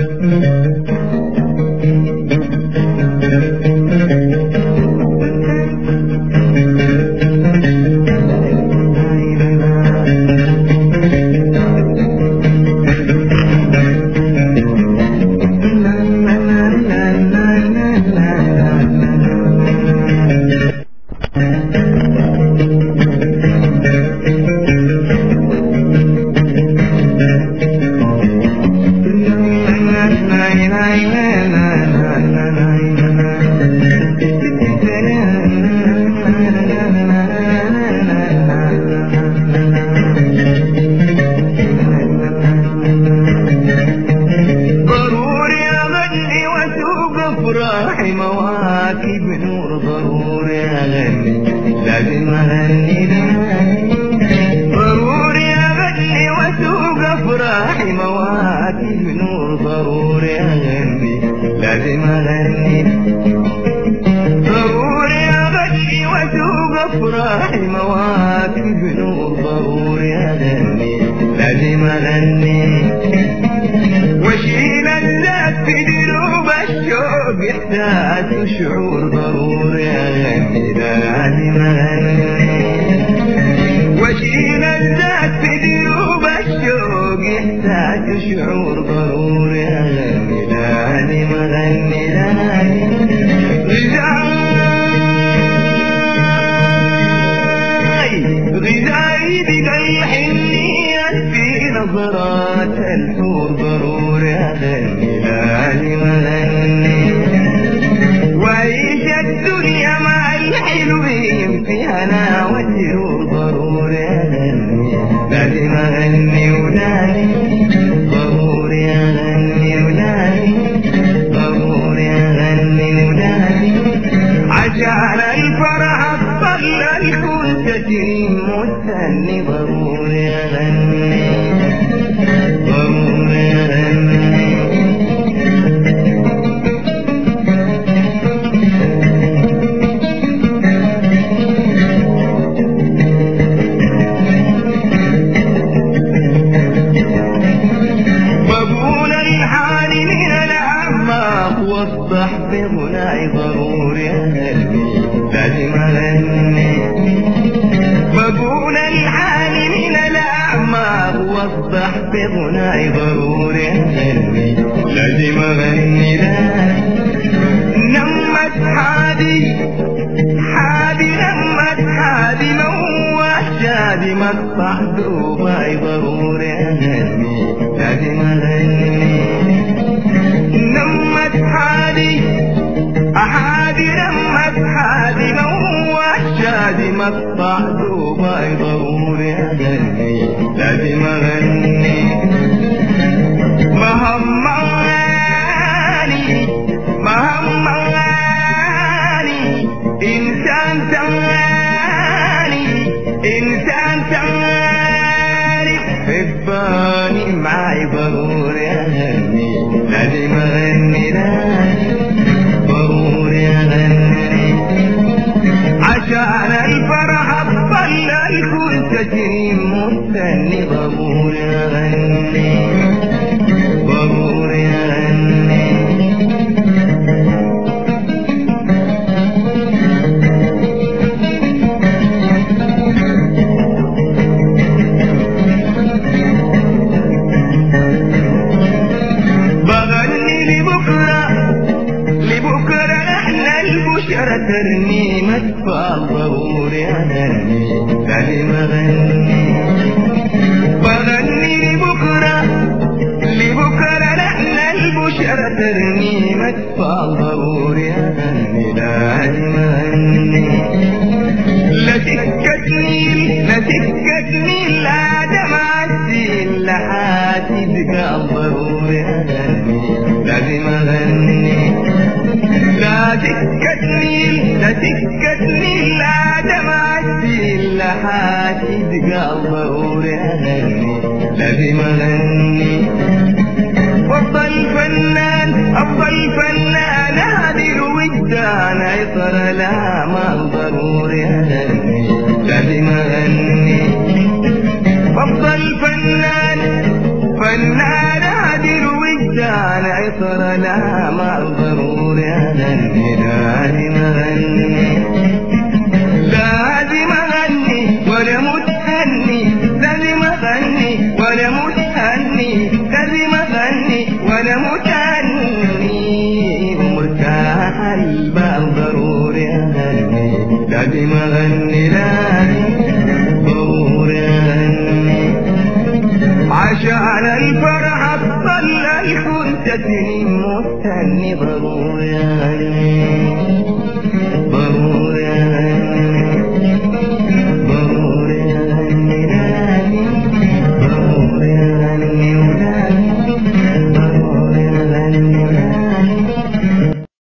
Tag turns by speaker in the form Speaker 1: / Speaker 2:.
Speaker 1: مواكب نور ضروري أغني لازم أغني ضروري أغني وأسوق أفراحي مواكب نور ضروري أغني لازم أغني ضروري أغني وأسوق أفراحي مواكب نور ضروري أغني لازم أغني واشيل الذات في دروب الشوق يحتاج شعور ضروري أغني لازم أغني واشيل الذات في دروب الشوق يحتاج شعور ضروري أغني لازم أغني غذاي بقى الحنية في نظرات الحور ضروري أغني لازم أغني وعيش الدنيا مع الحلوين في هنا وسرور ضروري أغني لازم أغني ولازم ضروري أغني ولازم ضروري أغني ولازم عشان الفرح الطل الكون تتيم مستني ضروري أغني ضروري أغني بقول الحال من الأعماق وضح بغناي ضروري أغني لازم أغني بقول الحال من الأعماق وضح بغناي ضروري أغني لازم أغني نمت حادي نمت حادي موت شادي مقطع دروباي ضروري أغني لازم أغني نمت حادي نمت حادي موت شادي مقطع دروباي ضروري أغني لازم أغني إنسان تاني حباني معي ضروري أغني لازم أغني ضروري أغني عشان الفرح الطل الكل تتيم مستني ضروري أغني ضروري أغني ترنيمة ضروري أغني لازم أغني بغني لبكرة نحن البشرى ترنيمة ضروري أغني لازم أغني لا سكة نيل لا دمع السيل لحاسب قال ضروري أغني لازم أغني لا سكتني لا دمع السيل لحاسد قال ضروري أغني لازم أغني أفضل فنان هذه الوجدان عطر لها مال ضروري أغني لازم أغني أفضل فنان هذه الوجدان ترى لا ما ضروري أغني لازم أغني لازم أغني ولا متهني لازم أغني ولا متهني لازم أغني ولا متهني ومرتاح البال ضروري أغني لازم أغني